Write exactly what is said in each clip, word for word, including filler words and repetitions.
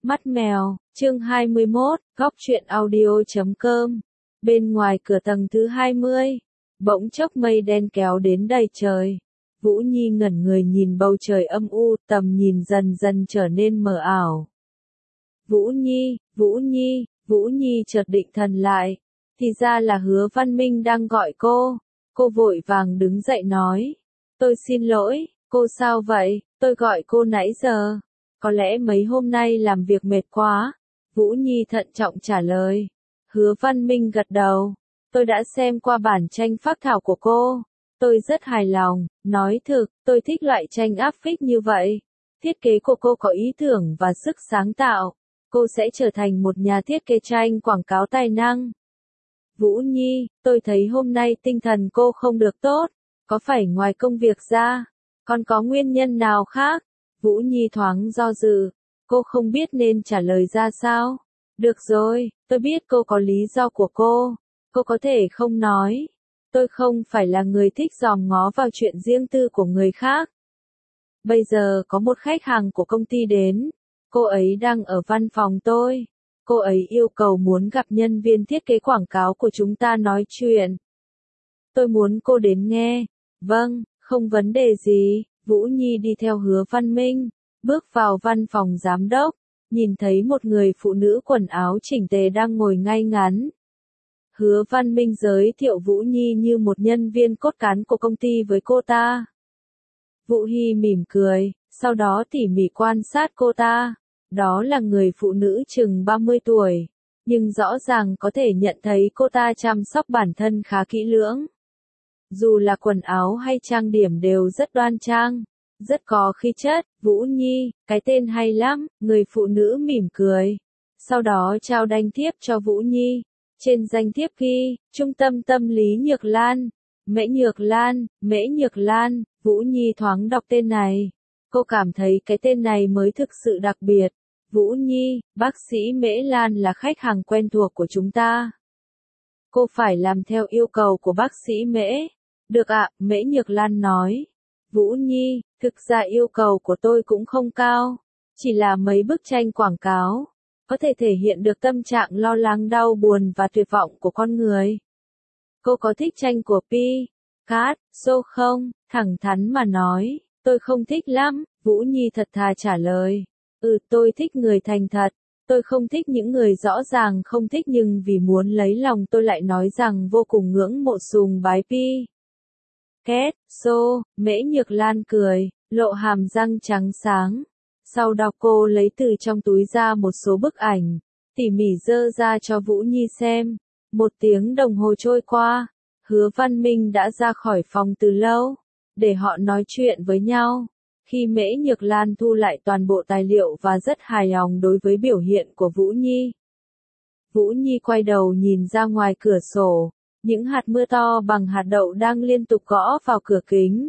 Mắt mèo, chương hai mươi mốt, góc truyện audio chấm com. Bên ngoài cửa tầng thứ hai mươi, bỗng chốc mây đen kéo đến đầy trời. Vũ Nhi ngẩn người nhìn bầu trời âm u, tầm nhìn dần dần trở nên mờ ảo. Vũ Nhi, Vũ Nhi, Vũ Nhi chợt định thần lại. Thì ra là Hứa Văn Minh đang gọi cô. Cô vội vàng đứng dậy nói. Tôi xin lỗi, cô sao vậy, tôi gọi cô nãy giờ. Có lẽ mấy hôm nay làm việc mệt quá. Vũ Nhi thận trọng trả lời. Hứa Văn Minh gật đầu. Tôi đã xem qua bản tranh phác thảo của cô. Tôi rất hài lòng, nói thực, tôi thích loại tranh áp phích như vậy. Thiết kế của cô có ý tưởng và sức sáng tạo. Cô sẽ trở thành một nhà thiết kế tranh quảng cáo tài năng. Vũ Nhi, tôi thấy hôm nay tinh thần cô không được tốt. Có phải ngoài công việc ra, còn có nguyên nhân nào khác? Vũ Nhi thoáng do dự. Cô không biết nên trả lời ra sao. Được rồi, tôi biết cô có lý do của cô. Cô có thể không nói. Tôi không phải là người thích dòm ngó vào chuyện riêng tư của người khác. Bây giờ có một khách hàng của công ty đến. Cô ấy đang ở văn phòng tôi. Cô ấy yêu cầu muốn gặp nhân viên thiết kế quảng cáo của chúng ta nói chuyện. Tôi muốn cô đến nghe. Vâng, không vấn đề gì. Vũ Nhi đi theo Hứa Văn Minh, bước vào văn phòng giám đốc, nhìn thấy một người phụ nữ quần áo chỉnh tề đang ngồi ngay ngắn. Hứa Văn Minh giới thiệu Vũ Nhi như một nhân viên cốt cán của công ty với cô ta. Vũ Hy mỉm cười, sau đó tỉ mỉ quan sát cô ta. Đó là người phụ nữ chừng ba mươi tuổi, nhưng rõ ràng có thể nhận thấy cô ta chăm sóc bản thân khá kỹ lưỡng. Dù là quần áo hay trang điểm đều rất đoan trang, rất có khí chất. Vũ Nhi, cái tên hay lắm, người phụ nữ mỉm cười. Sau đó trao danh thiếp cho Vũ Nhi. Trên danh thiếp ghi, Trung tâm Tâm lý Nhược Lan. Mễ Nhược Lan, Mễ Nhược Lan. Vũ Nhi thoáng đọc tên này. Cô cảm thấy cái tên này mới thực sự đặc biệt. Vũ Nhi, bác sĩ Mễ Lan là khách hàng quen thuộc của chúng ta. Cô phải làm theo yêu cầu của bác sĩ Mễ. Được ạ, Mễ Nhược Lan nói. Vũ Nhi, thực ra yêu cầu của tôi cũng không cao. Chỉ là mấy bức tranh quảng cáo. Có thể thể hiện được tâm trạng lo lắng đau buồn và tuyệt vọng của con người. Cô có thích tranh của Picasso không? Thẳng thắn mà nói, tôi không thích lắm. Vũ Nhi thật thà trả lời. Ừ, tôi thích người thành thật. Tôi không thích những người rõ ràng không thích nhưng vì muốn lấy lòng tôi lại nói rằng vô cùng ngưỡng mộ sùng bái Picasso. Mễ Nhược Lan cười, lộ hàm răng trắng sáng. Sau đó cô lấy từ trong túi ra một số bức ảnh, tỉ mỉ dơ ra cho Vũ Nhi xem. Một tiếng đồng hồ trôi qua, Hứa Văn Minh đã ra khỏi phòng từ lâu, để họ nói chuyện với nhau. Khi Mễ Nhược Lan thu lại toàn bộ tài liệu và rất hài lòng đối với biểu hiện của Vũ Nhi. Vũ Nhi quay đầu nhìn ra ngoài cửa sổ, những hạt mưa to bằng hạt đậu đang liên tục gõ vào cửa kính.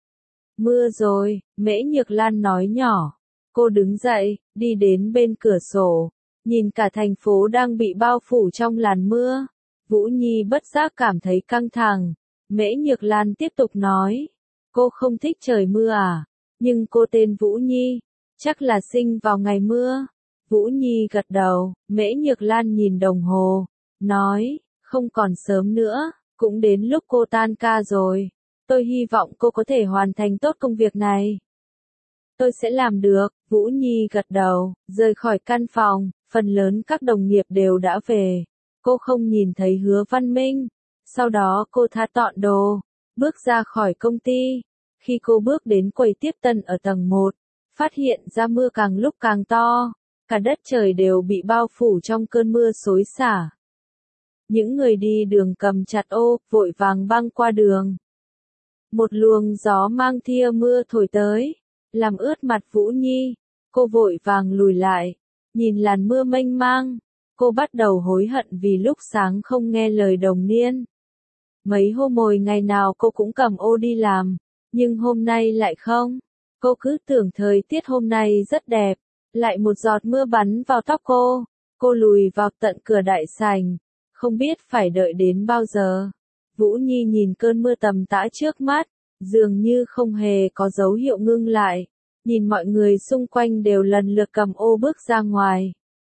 Mưa rồi, Mễ Nhược Lan nói nhỏ. Cô đứng dậy, đi đến bên cửa sổ, nhìn cả thành phố đang bị bao phủ trong làn mưa. Vũ Nhi bất giác cảm thấy căng thẳng. Mễ Nhược Lan tiếp tục nói. Cô không thích trời mưa à? Nhưng cô tên Vũ Nhi, chắc là sinh vào ngày mưa. Vũ Nhi gật đầu. Mễ Nhược Lan nhìn đồng hồ, nói, không còn sớm nữa, cũng đến lúc cô tan ca rồi. Tôi hy vọng cô có thể hoàn thành tốt công việc này. Tôi sẽ làm được. Vũ Nhi gật đầu, rời khỏi căn phòng, phần lớn các đồng nghiệp đều đã về. Cô không nhìn thấy Hứa Văn Minh. Sau đó cô thả tọn đồ, bước ra khỏi công ty. Khi cô bước đến quầy tiếp tân ở tầng một, phát hiện ra mưa càng lúc càng to. Cả đất trời đều bị bao phủ trong cơn mưa xối xả. Những người đi đường cầm chặt ô, vội vàng băng qua đường. Một luồng gió mang thia mưa thổi tới, làm ướt mặt Vũ Nhi. Cô vội vàng lùi lại, nhìn làn mưa mênh mang. Cô bắt đầu hối hận vì lúc sáng không nghe lời đồng niên. Mấy hôm mồi ngày nào cô cũng cầm ô đi làm, nhưng hôm nay lại không. Cô cứ tưởng thời tiết hôm nay rất đẹp, lại một giọt mưa bắn vào tóc cô. Cô lùi vào tận cửa đại sảnh, không biết phải đợi đến bao giờ. Vũ Nhi nhìn cơn mưa tầm tã trước mắt, dường như không hề có dấu hiệu ngưng lại. nhìn mọi người xung quanh đều lần lượt cầm ô bước ra ngoài.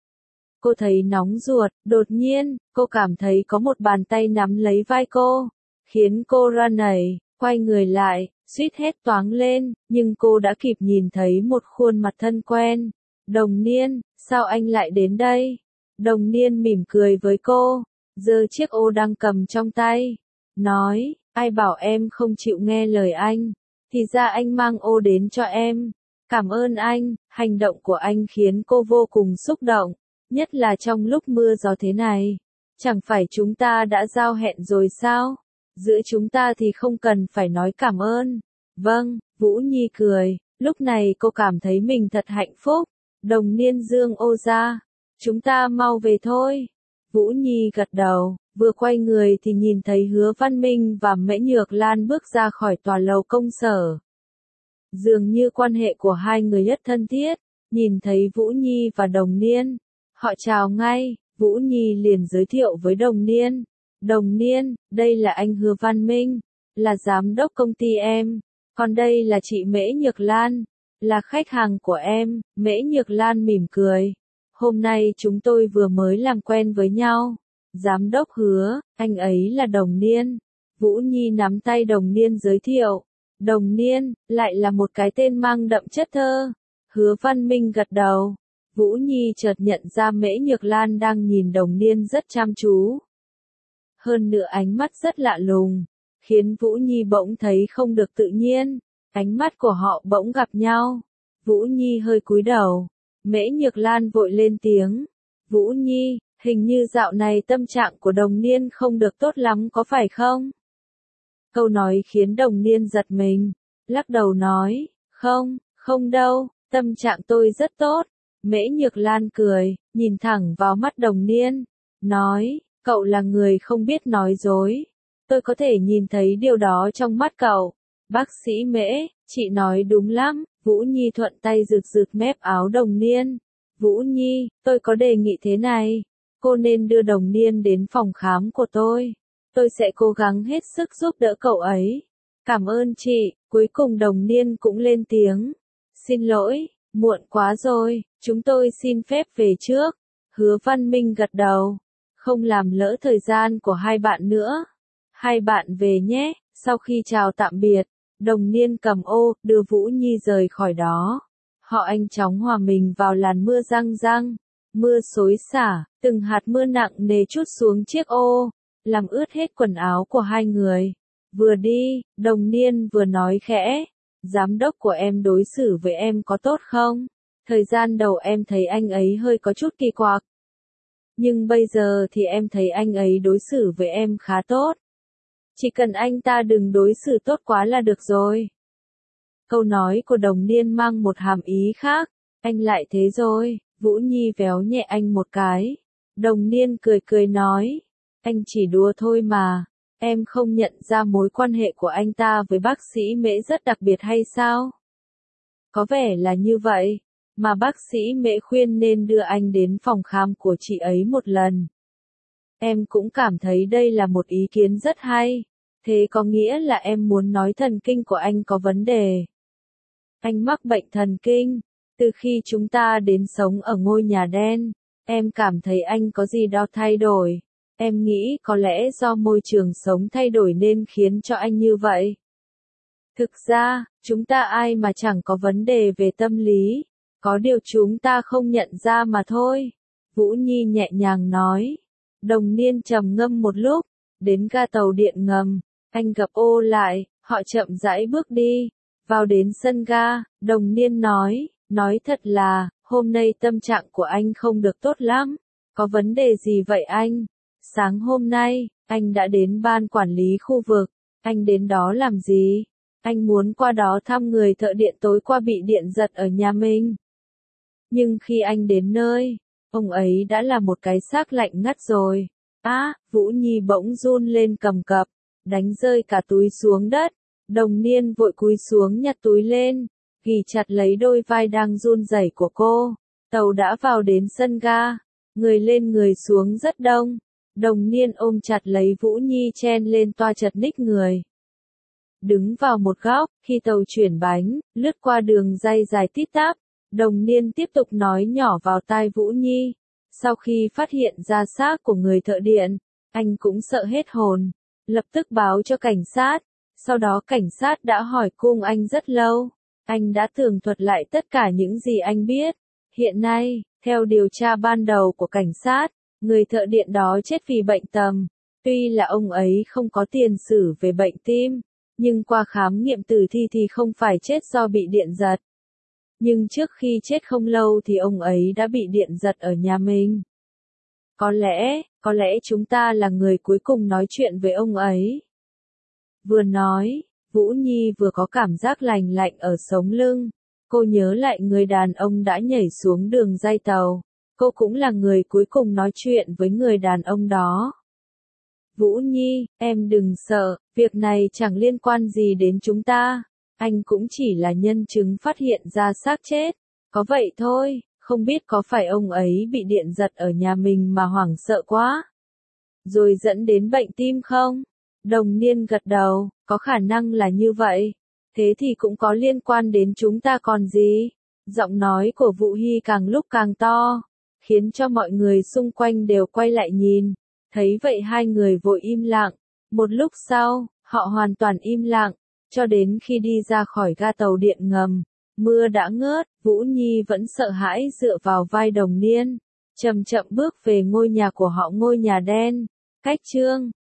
Cô thấy nóng ruột, đột nhiên, cô cảm thấy có một bàn tay nắm lấy vai cô, khiến cô run rẩy, quay người lại, suýt hét toáng lên, nhưng cô đã kịp nhìn thấy một khuôn mặt thân quen. Đồng Niên, sao anh lại đến đây? Đồng Niên mỉm cười với cô, giơ chiếc ô đang cầm trong tay, nói, ai bảo em không chịu nghe lời anh, thì ra anh mang ô đến cho em. Cảm ơn anh, hành động của anh khiến cô vô cùng xúc động, nhất là trong lúc mưa gió thế này. Chẳng phải chúng ta đã giao hẹn rồi sao? Giữa chúng ta thì không cần phải nói cảm ơn. Vâng, Vũ Nhi cười, lúc này cô cảm thấy mình thật hạnh phúc. Đồng Niên dương ô ra, chúng ta mau về thôi. Vũ Nhi gật đầu, vừa quay người thì nhìn thấy Hứa Văn Minh và Mễ Nhược Lan bước ra khỏi tòa lầu công sở. Dường như quan hệ của hai người rất thân thiết, nhìn thấy Vũ Nhi và Đồng Niên, họ chào ngay, Vũ Nhi liền giới thiệu với Đồng Niên. Đồng Niên, đây là anh Hứa Văn Minh, là giám đốc công ty em, còn đây là chị Mễ Nhược Lan, là khách hàng của em. Mễ Nhược Lan mỉm cười. Hôm nay chúng tôi vừa mới làm quen với nhau. Giám đốc Hứa, anh ấy là Đồng Niên. Vũ Nhi nắm tay Đồng Niên giới thiệu. Đồng Niên, lại là một cái tên mang đậm chất thơ. Hứa Văn Minh gật đầu. Vũ Nhi chợt nhận ra Mễ Nhược Lan đang nhìn Đồng Niên rất chăm chú. Hơn nữa ánh mắt rất lạ lùng, khiến Vũ Nhi bỗng thấy không được tự nhiên. Ánh mắt của họ bỗng gặp nhau. Vũ Nhi hơi cúi đầu. Mễ Nhược Lan vội lên tiếng. Vũ Nhi, hình như dạo này tâm trạng của Đồng Niên không được tốt lắm có phải không? Câu nói khiến Đồng Niên giật mình, lắc đầu nói, không, không đâu, tâm trạng tôi rất tốt. Mễ Nhược Lan cười, nhìn thẳng vào mắt Đồng Niên, nói, cậu là người không biết nói dối. Tôi có thể nhìn thấy điều đó trong mắt cậu. Bác sĩ Mễ, chị nói đúng lắm. Vũ Nhi thuận tay rực rực mép áo Đồng Niên. Vũ Nhi, tôi có đề nghị thế này. Cô nên đưa Đồng Niên đến phòng khám của tôi. Tôi sẽ cố gắng hết sức giúp đỡ cậu ấy. Cảm ơn chị. Cuối cùng Đồng Niên cũng lên tiếng. Xin lỗi, muộn quá rồi, chúng tôi xin phép về trước. Hứa Văn Minh gật đầu. Không làm lỡ thời gian của hai bạn nữa. Hai bạn về nhé. Sau khi chào tạm biệt, Đồng Niên cầm ô, đưa Vũ Nhi rời khỏi đó. Họ nhanh chóng hòa mình vào làn mưa răng răng. Mưa xối xả, từng hạt mưa nặng nề trút xuống chiếc ô, làm ướt hết quần áo của hai người. Vừa đi, Đồng Niên vừa nói khẽ, giám đốc của em đối xử với em có tốt không? Thời gian đầu em thấy anh ấy hơi có chút kỳ quặc. Nhưng bây giờ thì em thấy anh ấy đối xử với em khá tốt. Chỉ cần anh ta đừng đối xử tốt quá là được rồi. Câu nói của Đồng Niên mang một hàm ý khác. Anh lại thế rồi. Vũ Nhi véo nhẹ anh một cái. Đồng Niên cười cười nói. Anh chỉ đùa thôi mà. Em không nhận ra mối quan hệ của anh ta với bác sĩ Mễ rất đặc biệt hay sao? Có vẻ là như vậy. Mà bác sĩ Mễ khuyên nên đưa anh đến phòng khám của chị ấy một lần. Em cũng cảm thấy đây là một ý kiến rất hay. Thế có nghĩa là em muốn nói thần kinh của anh có vấn đề. Anh mắc bệnh thần kinh. Từ khi chúng ta đến sống ở ngôi nhà đen, em cảm thấy anh có gì đó thay đổi. Em nghĩ có lẽ do môi trường sống thay đổi nên khiến cho anh như vậy. Thực ra, chúng ta ai mà chẳng có vấn đề về tâm lý. Có điều chúng ta không nhận ra mà thôi. Vũ Nhi nhẹ nhàng nói. Đồng Niên trầm ngâm một lúc. Đến ga tàu điện ngầm, anh gập ô lại, họ chậm rãi bước đi. Vào đến sân ga, Đồng Niên nói, nói thật là, hôm nay tâm trạng của anh không được tốt lắm. Có vấn đề gì vậy anh? Sáng hôm nay, anh đã đến ban quản lý khu vực. Anh đến đó làm gì? Anh muốn qua đó thăm người thợ điện tối qua bị điện giật ở nhà mình. Nhưng khi anh đến nơi, ông ấy đã là một cái xác lạnh ngắt rồi. Á, à, Vũ Nhi bỗng run lên cầm cập, đánh rơi cả túi xuống đất. Đồng Niên vội cúi xuống nhặt túi lên, ghì chặt lấy đôi vai đang run rẩy của cô. Tàu đã vào đến sân ga, người lên người xuống rất đông. Đồng Niên ôm chặt lấy Vũ Nhi chen lên toa chật ních người. đứng vào một góc, khi tàu chuyển bánh, lướt qua đường ray dài tít tắp, Đồng Niên tiếp tục nói nhỏ vào tai Vũ Nhi. Sau khi phát hiện ra xác của người thợ điện, anh cũng sợ hết hồn, lập tức báo cho cảnh sát. Sau đó cảnh sát đã hỏi cung anh rất lâu. Anh đã tường thuật lại tất cả những gì anh biết. Hiện nay, theo điều tra ban đầu của cảnh sát, người thợ điện đó chết vì bệnh tầm. Tuy là ông ấy không có tiền sử về bệnh tim, nhưng qua khám nghiệm tử thi thì không phải chết do bị điện giật. Nhưng trước khi chết không lâu thì ông ấy đã bị điện giật ở nhà mình. Có lẽ, có lẽ chúng ta là người cuối cùng nói chuyện với ông ấy. Vừa nói, Vũ Nhi vừa có cảm giác lành lạnh ở sống lưng. Cô nhớ lại người đàn ông đã nhảy xuống đường ray tàu. Cô cũng là người cuối cùng nói chuyện với người đàn ông đó. Vũ Nhi, em đừng sợ, việc này chẳng liên quan gì đến chúng ta. Anh cũng chỉ là nhân chứng phát hiện ra xác chết. Có vậy thôi, không biết có phải ông ấy bị điện giật ở nhà mình mà hoảng sợ quá, rồi dẫn đến bệnh tim không? Đồng Niên gật đầu, có khả năng là như vậy. Thế thì cũng có liên quan đến chúng ta còn gì? Giọng nói của Vũ Hy càng lúc càng to, khiến cho mọi người xung quanh đều quay lại nhìn. Thấy vậy hai người vội im lặng. Một lúc sau, họ hoàn toàn im lặng, cho đến khi đi ra khỏi ga tàu điện ngầm. Mưa đã ngớt, Vũ Nhi vẫn sợ hãi dựa vào vai Đồng Niên, chậm chậm bước về ngôi nhà của họ, ngôi nhà đen, cách Trương